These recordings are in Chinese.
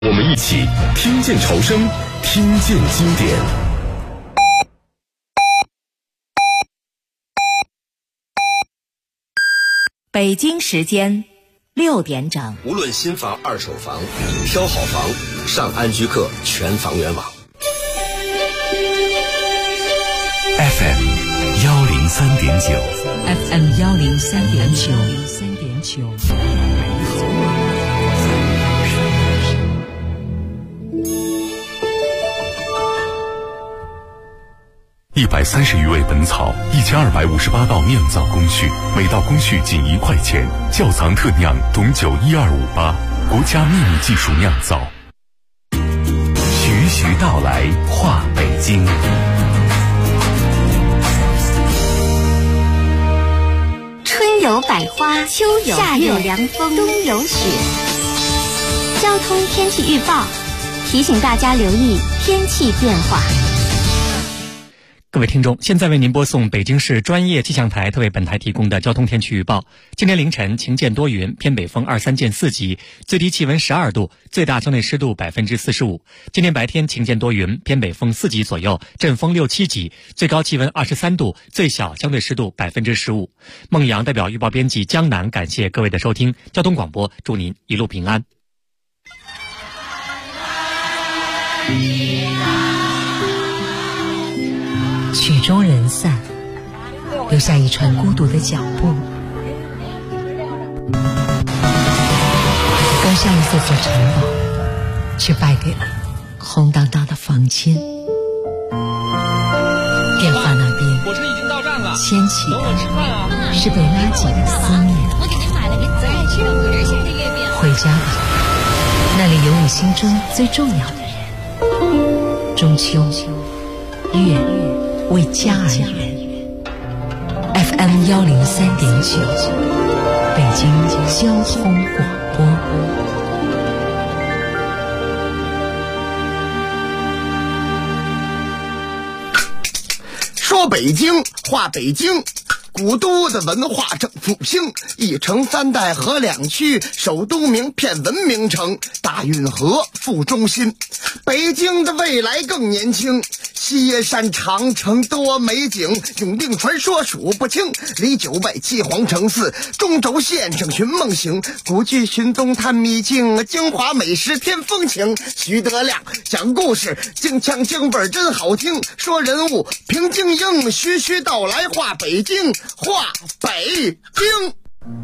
我们一起听见潮声，听见经典。 北京时间6点整。 无论新房、二手房，挑好房，上安居客全房源网。 FM 103.9 FM 103.9。 130余味本草，1258道酿造工序，每道工序仅1块钱。窖藏特酿董酒12588，国家秘密技术酿造。徐徐道来话北京。 春有百花，秋有夏有凉风，冬有雪。交通天气预报提醒大家留意天气变化。 各位听众，现在为您播送北京市专业气象台特为本台提供的交通天气预报。今天凌晨晴见多云，偏北风23见4级，最低气温12度，最大相对湿度45%。今天白天晴见多云，偏北风4级左右，阵风6、7级，最高气温23度，最小相对湿度15%。孟阳代表预报编辑江南感谢各位的收听，交通广播祝您一路平安。 曲终人散，留下一串孤独的脚步。刚上一座城堡，却败给了空荡荡的房间。电话那边， 火车已经到站了， 牵起等我吃饭啊！ 是被拉紧的思念。 我给您买了个再去味鲜的月饼。 回家吧，那里有你心中最重要的人。中秋，月为家而圆。FM 103.9，北京交通广播。 说北京，话北京，古都的文化正复兴，一城三代河两区，首都名片文明城，大运河副中心。北京的未来更年轻，西山长城多美景，永定传说数不清，离九外七皇城寺，中轴线上寻梦行，古剧寻踪探秘境，京华美食添风情。徐德亮讲故事，京腔京味真好听，说人物评京英，徐徐道来话北京，话北京。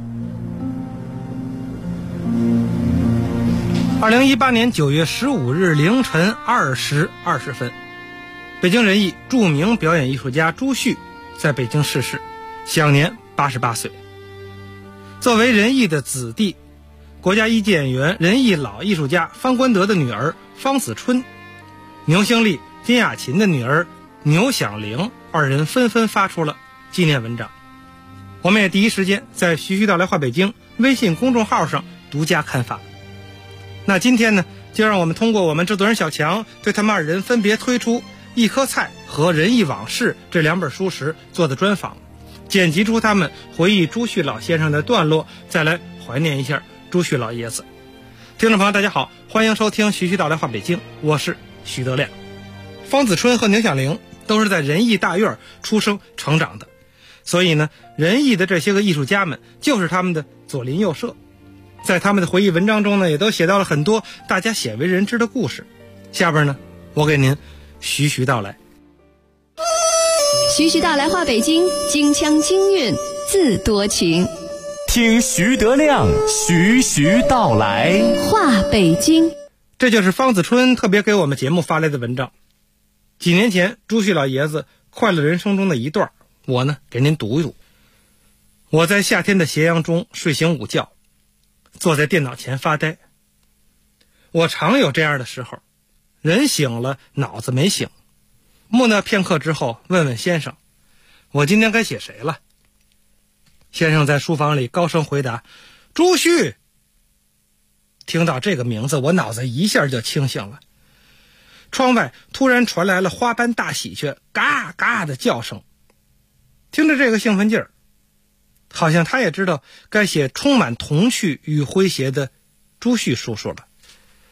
2018年9月15日凌晨2时20分，北京人艺著名表演艺术家朱旭在北京逝世，享年88岁。作为人艺的子弟，国家一级演员、人艺老艺术家方官德的女儿方子春，牛兴利、金雅琴的女儿牛响玲，二人纷纷发出了纪念文章。我们也第一时间在徐徐道来话北京微信公众号上独家刊发。那今天呢，就让我们通过我们制作人小强对他们二人分别推出《一颗菜》和《人艺往事》这2本书时做的专访，剪辑出他们回忆朱旭老先生的段落，再来怀念一下朱旭老爷子。听众朋友大家好，欢迎收听徐徐道来话北京，我是徐德亮。方子春和牛响玲都是在人艺大院出生成长的，所以呢，人艺的这些个艺术家们就是他们的左邻右舍。在他们的回忆文章中呢，也都写到了很多大家鲜为人知的故事。下边呢，我给您徐徐道来。 徐徐道来话北京，京腔京韵自多情。 听徐德亮徐徐道来话北京。 这就是方子春特别给我们节目发来的文章。几年前朱旭老爷子快乐人生中的一段，我呢给您读一读。我在夏天的斜阳中睡醒午觉，坐在电脑前发呆。我常有这样的时候，人醒了，脑子没醒。木讷片刻之后，问问先生，我今天该写谁了？先生在书房里高声回答，朱旭。听到这个名字，我脑子一下就清醒了。窗外突然传来了花斑大喜鹊嘎嘎的叫声，听着这个兴奋劲儿，好像他也知道该写充满童趣与诙谐的朱旭叔叔了。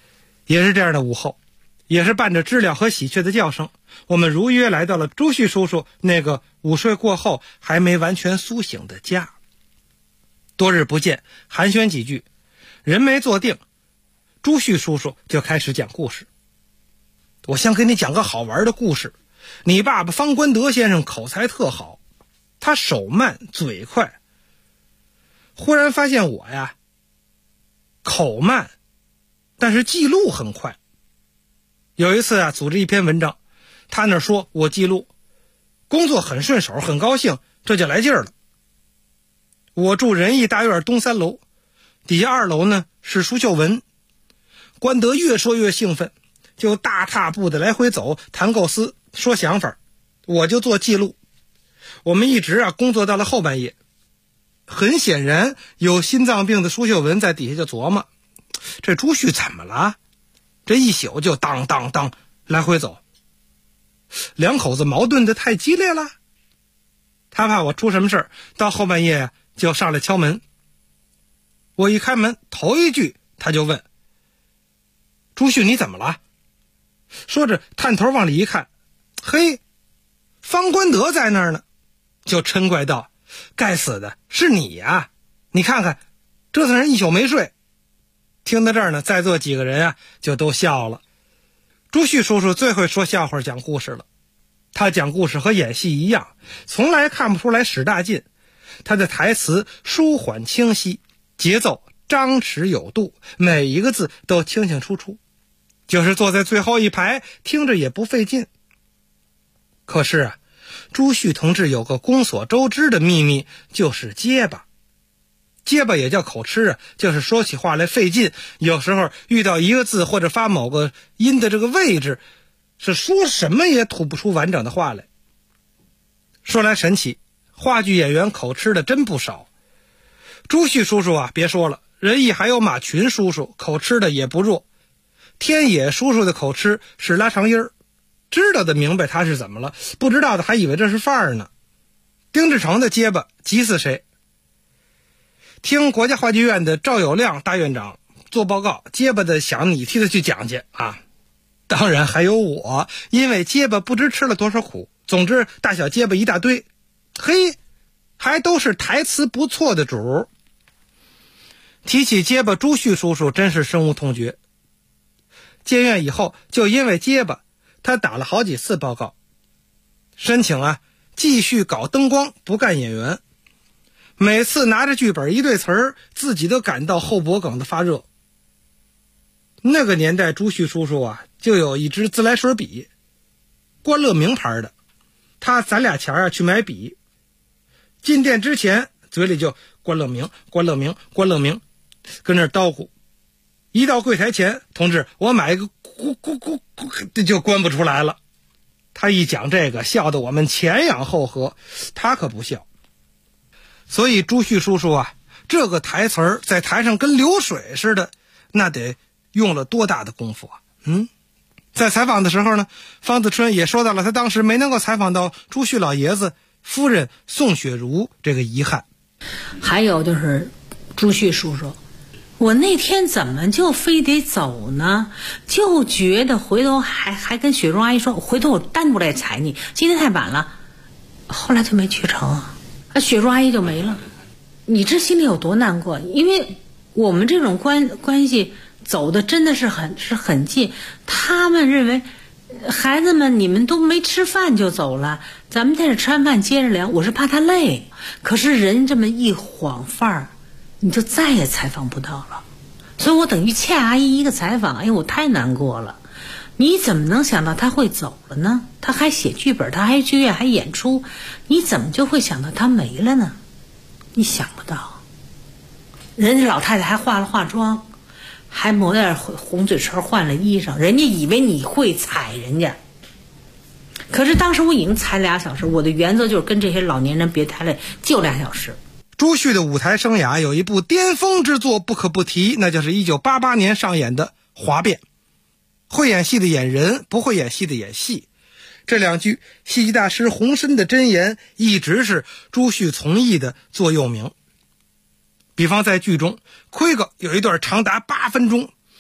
也是这样的午后，也是伴着知了和喜鹊的叫声，我们如约来到了朱旭叔叔那个午睡过后还没完全苏醒的家。多日不见，寒暄几句，人没坐定，朱旭叔叔就开始讲故事。我先给你讲个好玩的故事。你爸爸方官德先生口才特好，他手慢嘴快，忽然发现我呀口慢，但是记录很快。有一次啊，组织一篇文章，他那说我记录，工作很顺手，很高兴，这就来劲儿了。我住仁义大院东3楼，底下2楼呢是苏秀文。官德越说越兴奋，就大踏步的来回走，谈构思，说想法，我就做记录。我们一直工作到了后半夜。很显然，有心脏病的苏秀文在底下就琢磨，这朱旭怎么了？这一宿就当当当来回走，两口子矛盾的太激烈了。他怕我出什么事儿，到后半夜就上来敲门。我一开门，头一句他就问：朱旭你怎么了？说着探头往里一看，嘿，方官德在那儿呢，就嗔怪道：该死的，是你呀！你看看，折腾人一宿没睡。听到这儿呢，在座几个人就都笑了。朱旭叔叔最会说笑话讲故事了，他讲故事和演戏一样，从来看不出来使大劲。他的台词舒缓清晰，节奏张弛有度，每一个字都清清楚楚，就是坐在最后一排听着也不费劲。可是朱旭同志有个公所周知的秘密，就是结巴。结巴也叫口吃就是说起话来费劲，有时候遇到一个字或者发某个音的这个位置，是说什么也吐不出完整的话来。说来神奇，话剧演员口吃的真不少。朱旭叔叔别说了，仁义还有马群叔叔口吃的也不弱。天野叔叔的口吃是拉长音儿，知道的明白他是怎么了，不知道的还以为这是范儿呢。丁志成的结巴急死谁。听国家话剧院的赵有亮大院长做报告，结巴的想你替他去讲去当然还有我，因为结巴不知吃了多少苦。总之大小结巴一大堆，嘿，还都是台词不错的主。提起结巴，朱旭叔叔真是深恶痛绝。建院以后，就因为结巴，他打了好几次报告，申请继续搞灯光，不干演员。每次拿着剧本一对词儿，自己都感到后脖梗的发热。那个年代朱旭叔叔就有一支自来水笔，关乐明牌的。他攒俩钱去买笔，进店之前嘴里就关乐明关乐明关乐明，跟那儿叨咕。一到柜台前，同志我买一个咕咕咕咕，就关不出来了。他一讲这个，笑得我们前仰后合，他可不笑。所以朱旭叔叔这个台词儿在台上跟流水似的，那得用了多大的功夫在采访的时候呢，方子春也说到了他当时没能够采访到朱旭老爷子夫人宋雪茹这个遗憾。 还有就是朱旭叔叔，我那天怎么就非得走呢？就觉得回头还跟雪茹阿姨说，回头我单独来采你，今天太晚了。后来就没去成雪茹阿姨就没了。你这心里有多难过？因为我们这种关系走的真的是很近。他们认为孩子们你们都没吃饭就走了，咱们在这吃完饭接着聊，我是怕他累。可是人这么一晃范儿，你就再也采访不到了。所以我等于欠阿姨一个采访，哎呦我太难过了。你怎么能想到他会走了呢？他还写剧本，他还剧院还演出，你怎么就会想到他没了呢？你想不到。人家老太太还化了化妆，还抹点红嘴唇，换了衣裳，人家以为你会踩人家。可是当时我已经踩2小时，我的原则就是跟这些老年人别太累，就2小时。 朱旭的舞台生涯有一部巅峰之作不可不提，那就是1988年上演的《华变》。会演戏的演人，不会演戏的演戏，这2句戏剧大师洪深的箴言一直是朱旭从艺的座右铭。比方在剧中，奎哥有一段长达8分钟，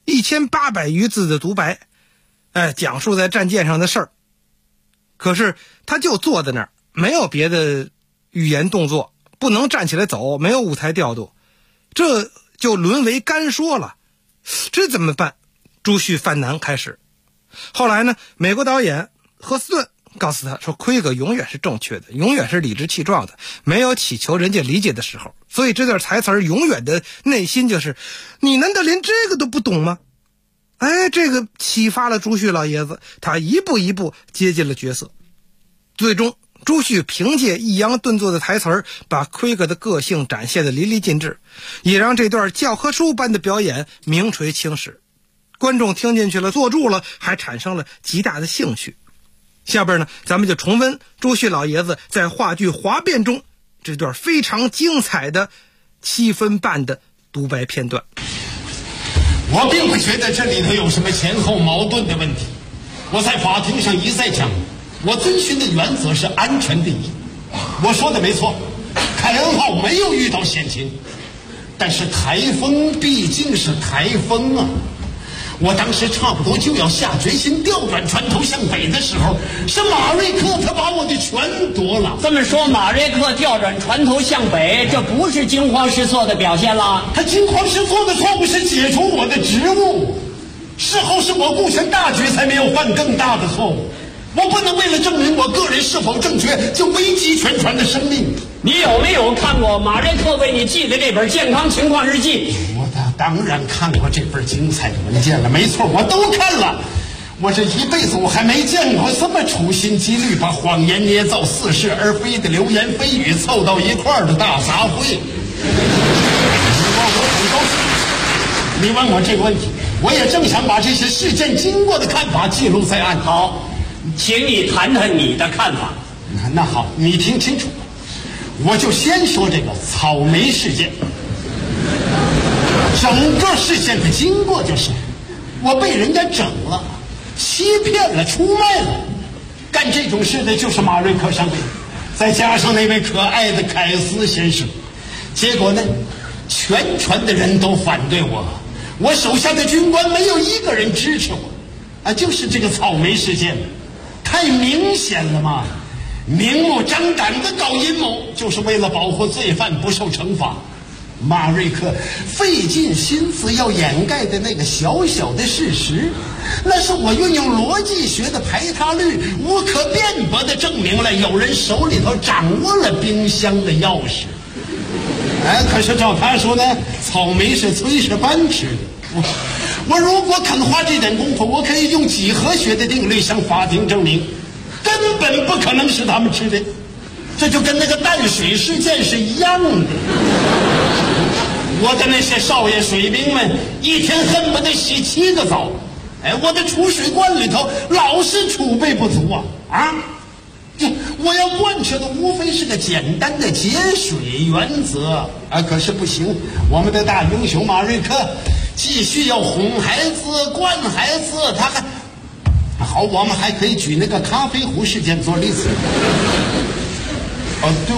1800余字的独白，讲述在战舰上的事儿。可是他就坐在那儿，没有别的语言动作，不能站起来走，没有舞台调度，这就沦为干说了。这怎么办？朱旭犯难开始。后来呢，美国导演赫斯顿告诉他说，奎格永远是正确的，永远是理直气壮的，没有祈求人家理解的时候。所以这段台词永远的内心就是，你难道连这个都不懂吗？这个启发了朱旭老爷子，他一步一步接近了角色。最终朱旭凭借抑扬顿挫的台词把奎格的个性展现得淋漓尽致，也让这段教科书般的表演名垂青史。观众听进去了，坐住了，还产生了极大的兴趣。下边呢，咱们就重温朱旭老爷子在话剧《华变》中这段非常精彩的7分半的独白片段。 我并不觉得这里头有什么前后矛盾的问题。我在法庭上一再讲，我遵循的原则是安全第一。我说的没错，凯恩号没有遇到险情，但是台风毕竟是台风啊。我当时差不多就要下决心调转船头向北的时候，是马瑞克他把我的全夺了。 这么说，马瑞克调转船头向北，这不是惊慌失措的表现了？ 他惊慌失措的错误是解除我的职务，事后是我顾全大局才没有犯更大的错误。我不能为了证明我个人是否正确，就危及全船的生命。 你有没有看过马瑞克为你寄的这本健康情况日记？ 我当然看过这份精彩的文件了，没错，我都看了。我这一辈子我还没见过这么处心积虑把谎言捏造、似是而非的流言蜚语凑到一块儿的大杂烩。我很高兴你问我这个问题，我也正想把这些事件经过的看法记录在案。 好，请你谈谈你的看法。 那好，你听清楚，我就先说这个草莓事件。整个事件的经过就是，我被人家整了，欺骗了，出卖了。干这种事的就是马瑞克上尉，再加上那位可爱的凯斯先生。结果呢，全船的人都反对我，我手下的军官没有一个人支持我。就是这个草莓事件，太明显了嘛，明目张胆的搞阴谋，就是为了保护罪犯不受惩罚。马瑞克费尽心思要掩盖的那个小小的事实，那是我运用逻辑学的排他律无可辩驳地证明了有人手里头掌握了冰箱的钥匙。可是照他说呢，草莓是炊事班吃的。我如果肯花这点功夫，我可以用几何学的定律向法庭证明，根本不可能是他们吃的。这就跟那个淡水事件是一样的。我的那些少爷水兵们一天恨不得洗7个澡，我的储水罐里头老是储备不足啊！我要贯彻的无非是个简单的节水原则可是不行，我们的大英雄马瑞克继续要哄孩子、惯孩子，他还好，我们还可以举那个咖啡壶事件做例子。对，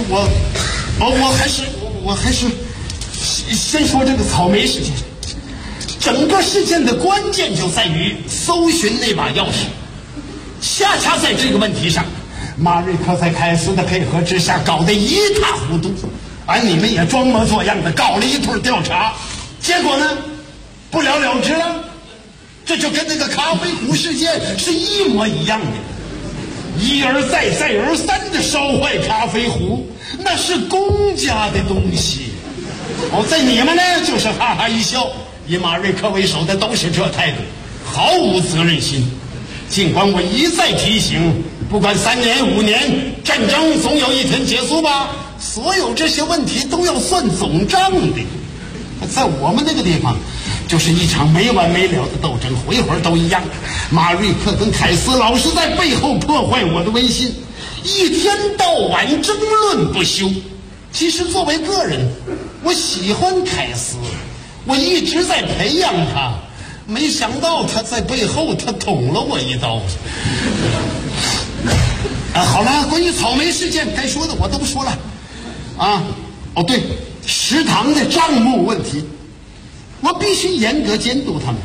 我还是先说这个草莓事件。整个事件的关键就在于搜寻那把钥匙。恰恰在这个问题上，马瑞克在凯斯的配合之下搞得一塌糊涂，你们也装模作样的搞了一通调查，结果呢不了了之了。这就跟那个咖啡壶事件是一模一样的，一而再再而三的烧坏咖啡壶，那是公家的东西。在你们呢就是哈哈一笑，以马瑞克为首的都是这态度，毫无责任心。尽管我一再提醒，不管3年5年，战争总有一天结束吧，所有这些问题都要算总账的。在我们那个地方，就是一场没完没了的斗争，回回都一样。马瑞克跟凯斯老是在背后破坏我的威信，一天到晚争论不休。其实作为个人，我喜欢凯斯，我一直在培养他，没想到他在背后他捅了我一刀。好了，关于草莓事件该说的我都说了对，食堂的账目问题，我必须严格监督他们，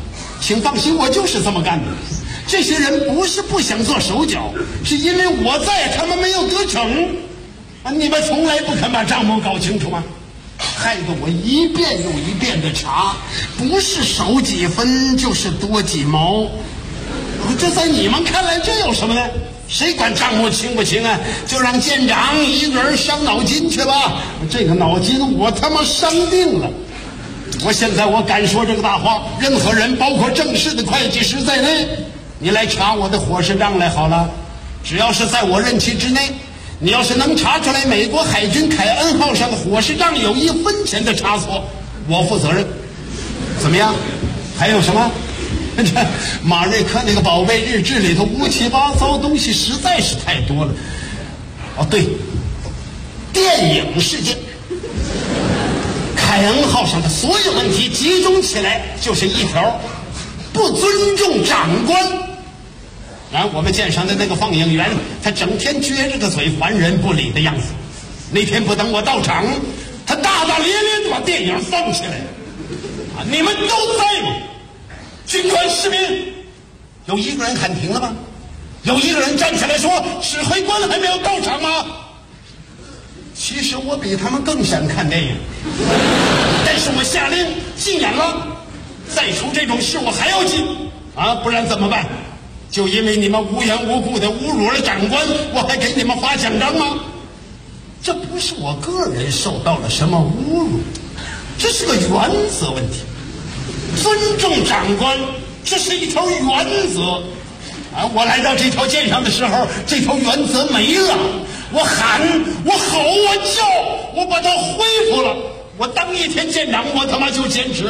请放心，我就是这么干的。这些人不是不想做手脚，是因为我在，他们没有得逞。你们从来不肯把账目搞清楚吗？害得我一遍又一遍的查，不是少几分就是多几毛。这在你们看来这有什么呢？谁管账目清不清啊？就让舰长一个人伤脑筋去吧。这个脑筋我他妈伤定了。现在我敢说这个大话，任何人包括正式的会计师在内，你来查我的伙食账来好了。只要是在我任期之内，你要是能查出来美国海军凯恩号上的伙食账有1分钱的差错，我负责任。怎么样？还有什么？马瑞克那个宝贝日志里头乌七八糟东西实在是太多了。哦，对，电影事件，凯恩号上的所有问题集中起来就是一条：不尊重长官。我们舰上的那个放映员，他整天撅着个嘴，烦人不理的样子。那天不等我到场，他大大咧咧地把电影放起来。你们都在吗？军官士兵，有一个人喊停了吗？有一个人站起来说指挥官还没有到场吗？其实我比他们更想看电影，但是我下令禁演了。再出这种事我还要禁不然怎么办？就因为你们无缘无故的侮辱了长官，我还给你们发奖章吗？这不是我个人受到了什么侮辱，这是个原则问题。尊重长官，这是一条原则我来到这条舰上的时候，这条原则没了。我喊，我吼，我叫，我把它恢复了。我当一天舰长，我他妈就坚持。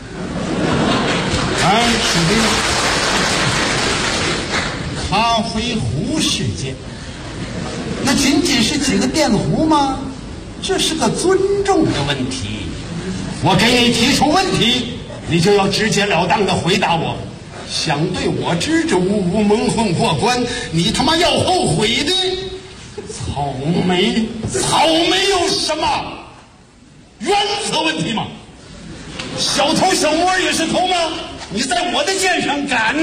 属于咖啡壶事件，那仅仅是几个电壶吗？这是个尊重的问题。我给你提出问题，你就要直截了当的回答我。想对我支支吾吾蒙混过关，你他妈要后悔的。草莓有什么原则问题吗？小偷小摸也是偷吗？你在我的舰上敢？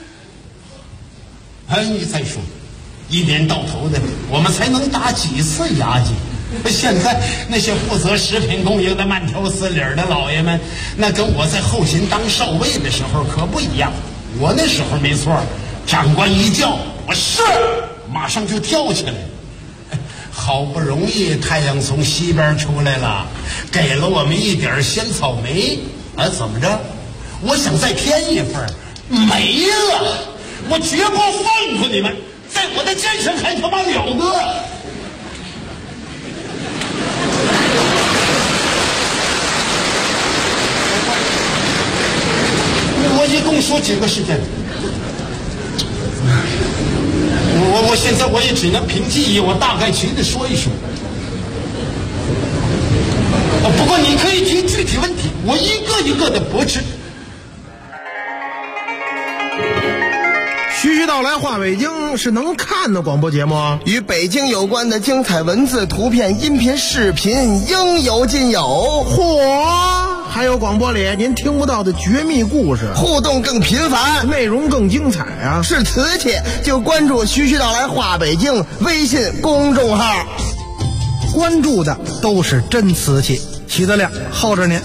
你再说，一年到头的，我们才能打几次牙祭？现在那些负责食品供应的慢条斯理的老爷们，那跟我在后勤当少尉的时候可不一样。我那时候没错，长官一叫我是，马上就跳起来。好不容易太阳从西边出来了，给了我们一点鲜草莓怎么着？我想再添一份，没了。我绝不放过你们，在我的肩上还他妈了得！我一共说几个事件？我现在我也只能凭记忆，我大概齐的说一说。不过你可以提具体问题，我一个一个的驳斥。 徐徐道来话北京是能看的广播节目， 与北京有关的精彩文字、图片、音频、视频应有尽有。 嚯！还有广播里您听不到的绝密故事， 互动更频繁， 内容更精彩啊！ 是瓷器就关注徐徐道来话北京微信公众号， 关注的都是真瓷器。徐德亮候着您。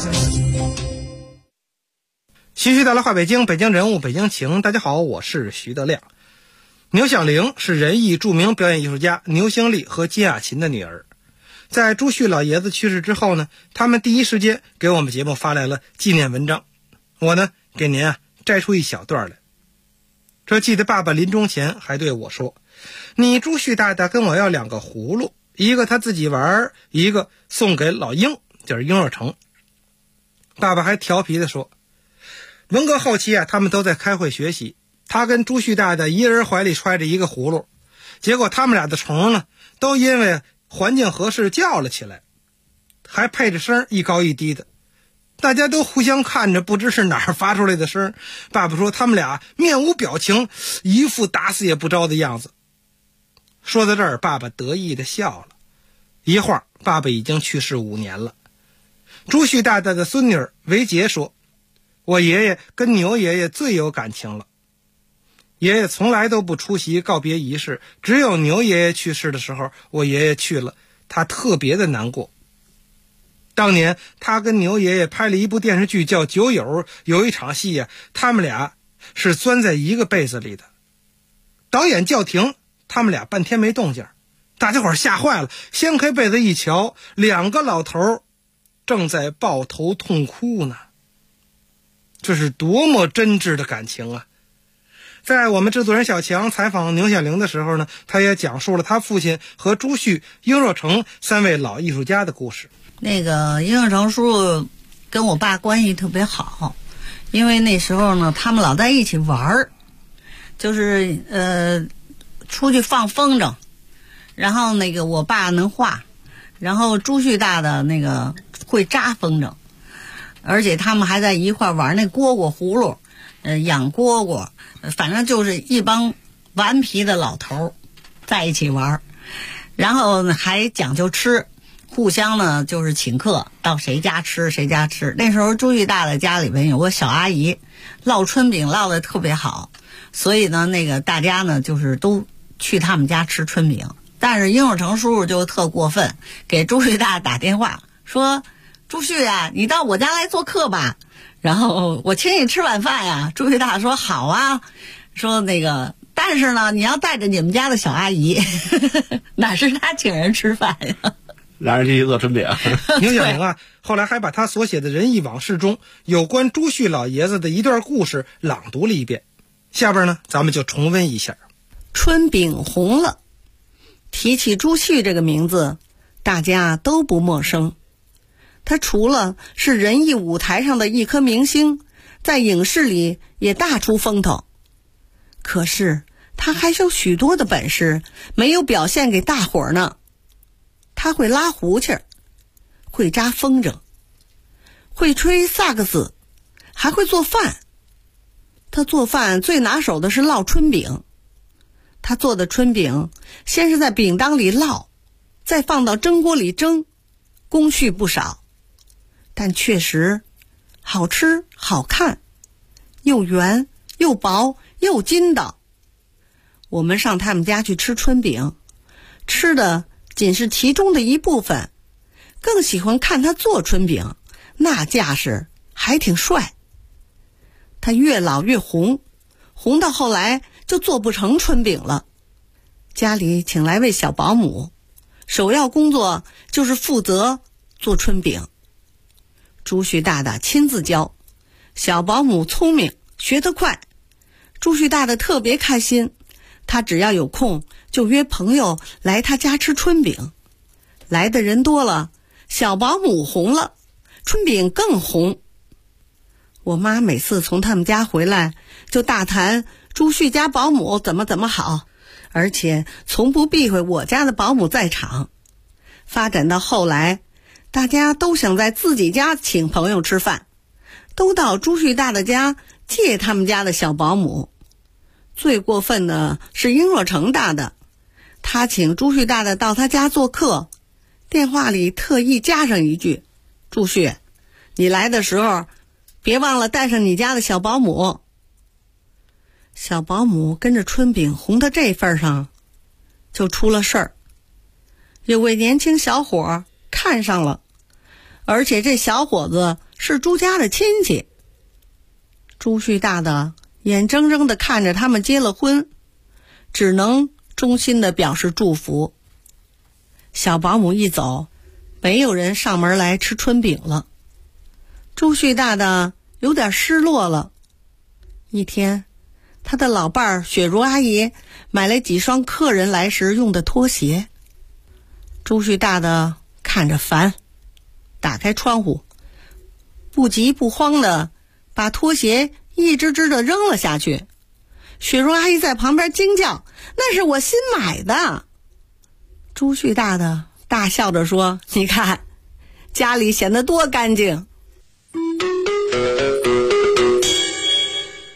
徐徐道来话北京，北京人物，北京情。大家好，我是徐德亮。牛小玲是仁义著名表演艺术家牛兴利和金雅琴的女儿。在朱旭老爷子去世之后呢，他们第一时间给我们节目发来了纪念文章。我呢，给您摘出一小段来。这记得爸爸临终前还对我说，你朱旭大大跟我要2个葫芦，一个他自己玩，一个送给老鹰，就是鹰若成。爸爸还调皮地说，文革后期他们都在开会学习，他跟朱旭大大一人怀里揣着一个葫芦，结果他们俩的虫呢，都因为环境合适叫了起来，还配着声一高一低的，大家都互相看着，不知是哪儿发出来的声。爸爸说他们俩面无表情，一副打死也不招的样子。说到这儿，爸爸得意地笑了。一会儿，爸爸已经去世5年了。朱旭大大的孙女维杰说， 我爷爷跟牛爷爷最有感情了。爷爷从来都不出席告别仪式，只有牛爷爷去世的时候，我爷爷去了，他特别的难过。当年他跟牛爷爷拍了一部电视剧叫《酒友》，有一场戏呀，他们俩是钻在一个被子里的。导演叫停，他们俩半天没动静，大家伙吓坏了，掀开被子一瞧，两个老头正在抱头痛哭呢。这是多么真挚的感情啊！在我们制作人小强采访牛显玲的时候呢，他也讲述了他父亲和朱旭、殷若成三位老艺术家的故事。 那个殷若成叔叔跟我爸关系特别好，因为那时候呢，他们老在一起玩儿，就是出去放风筝，然后那个我爸能画，然后朱旭大的那个会扎风筝，而且他们还在一块玩那蝈蝈葫芦，养蝈蝈，反正就是一帮顽皮的老头在一起玩，然后还讲究吃，互相呢就是请客到谁家吃谁家吃。那时候朱旭大的家里边有个小阿姨烙春饼烙得特别好，所以呢那个大家呢就是都去他们家吃春饼。但是殷若成叔叔就特过分，给朱旭大打电话说，朱旭啊，你到我家来做客吧，然后我请你吃晚饭呀。朱旭大说好啊，说那个但是呢你要带着你们家的小阿姨哪是他请人吃饭呀， 俩人去做春饼。 牛显玲啊，后来还把他所写的仁义往事中有关朱旭老爷子的一段故事朗读了一遍。下边呢，咱们就重温一下。 春饼红了，提起朱旭这个名字，大家都不陌生。他除了是仁义舞台上的一颗明星，在影视里也大出风头。可是他还有许多的本事没有表现给大伙儿呢。他会拉胡琴，会扎风筝，会吹萨克斯，还会做饭。他做饭最拿手的是烙春饼。他做的春饼先是在饼当里烙，再放到蒸锅里蒸，工序不少，但确实好吃好看，又圆又薄又筋道。我们上他们家去吃春饼，吃的仅是其中的一部分，更喜欢看他做春饼，那架势还挺帅。他越老越红，红到后来就做不成春饼了。家里请来位小保姆，首要工作就是负责做春饼。朱旭大大亲自教，小保姆聪明，学得快。朱旭大大特别开心，他只要有空就约朋友来他家吃春饼。来的人多了，小保姆红了，春饼更红。我妈每次从他们家回来就大谈朱旭家保姆怎么好，而且从不避讳我家的保姆在场。发展到后来，大家都想在自己家请朋友吃饭，都到朱旭大的家借他们家的小保姆。最过分的是殷若成大的，他请朱旭大的到他家做客，电话里特意加上一句，朱旭，你来的时候别忘了带上你家的小保姆。小保姆跟着春饼红到这份上，就出了事儿。有位年轻小伙看上了，而且这小伙子是朱家的亲戚。朱旭大的眼睁睁地看着他们结了婚，只能衷心地表示祝福。小保姆一走，没有人上门来吃春饼了。朱旭大的有点失落了。一天，他的老伴儿雪茹阿姨买了几双客人来时用的拖鞋。朱旭大的看着烦，打开窗户，不急不慌的把拖鞋一只只的扔了下去。雪茹阿姨在旁边惊叫，那是我新买的。朱旭大的大笑着说，你看家里显得多干净。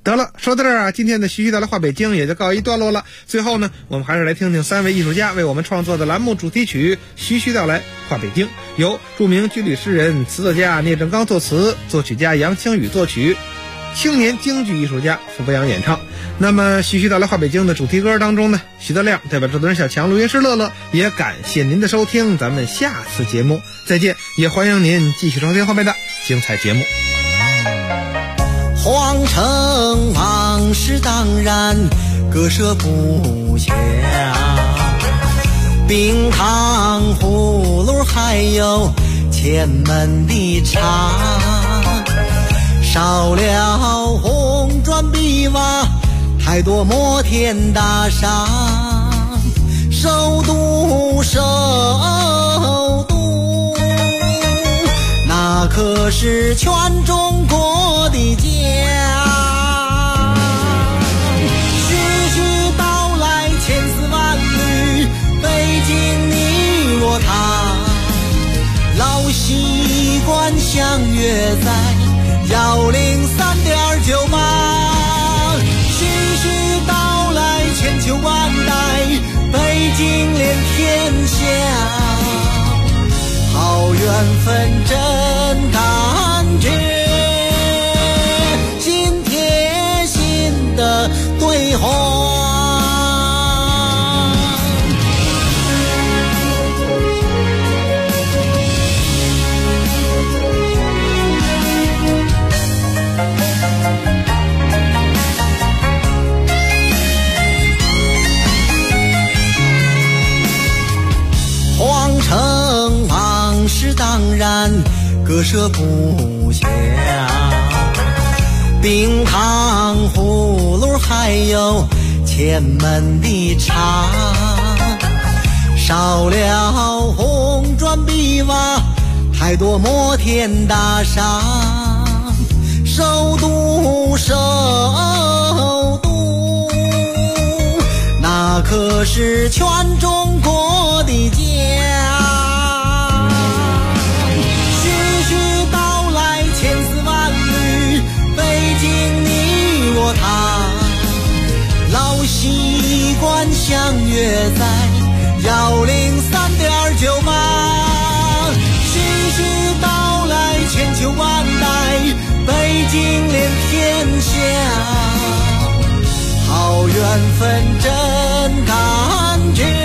得了，说到这儿啊，今天的徐徐道来话北京也就告一段落了。最后呢，我们还是来听听3位艺术家为我们创作的栏目主题曲《徐徐道来话北京》，由著名军旅诗人、词作家聂政刚作词，作曲家杨清宇作曲，青年京剧艺术家傅伯阳演唱。那么徐徐道来话北京的主题歌当中呢，徐德亮代表制作人小强、录音师乐乐，也感谢您的收听，咱们下次节目再见，也欢迎您继续收听后面的精彩节目。 皇城往事当然割舍不下，冰糖葫芦还有前门的茶，少了红砖碧瓦，太多摩天大厦，首都那可是全中国的家。徐徐道来千丝万缕，北京你我他，老习惯相约在103.98。徐徐道来千秋万代，北京连天下，好缘分真感觉，心贴心的对话。皇城往事当然割舍不下，冰糖葫芦还有前门的茶，少了红砖碧瓦，太多摩天大厦，首都那可是全中国的家。徐徐道来千丝万缕，北京你我他，老习惯相约在103.98。徐徐道来千秋万代，北京连天下，好缘分真感觉，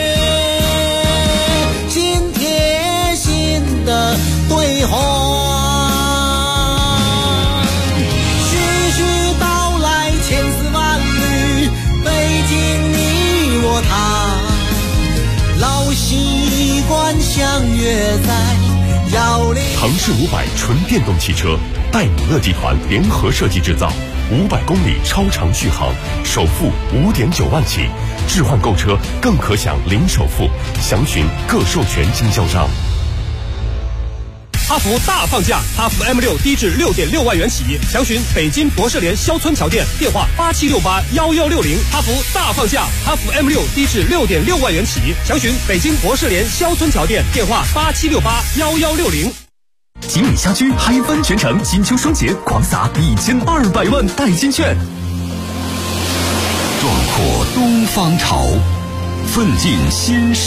心贴心的对话。徐徐道来千丝万缕，北京你我他，老习惯相约在腾势500纯电动汽车，戴姆勒集团联合设计制造，500公里超长续航，首付5.9万起，置换购车更可享零首付，详询各授权经销商。 哈弗大放价，哈弗 M6 低至6.6万元起，详询北京博士联肖村桥店，电话87681160。哈弗大放价，哈弗 M6 低至6.6万元起，详询北京博士联肖村桥店，电话87681160。 吉米家居嗨翻全城，金秋双节狂撒1200万代金券。 壮阔东方潮，奋进新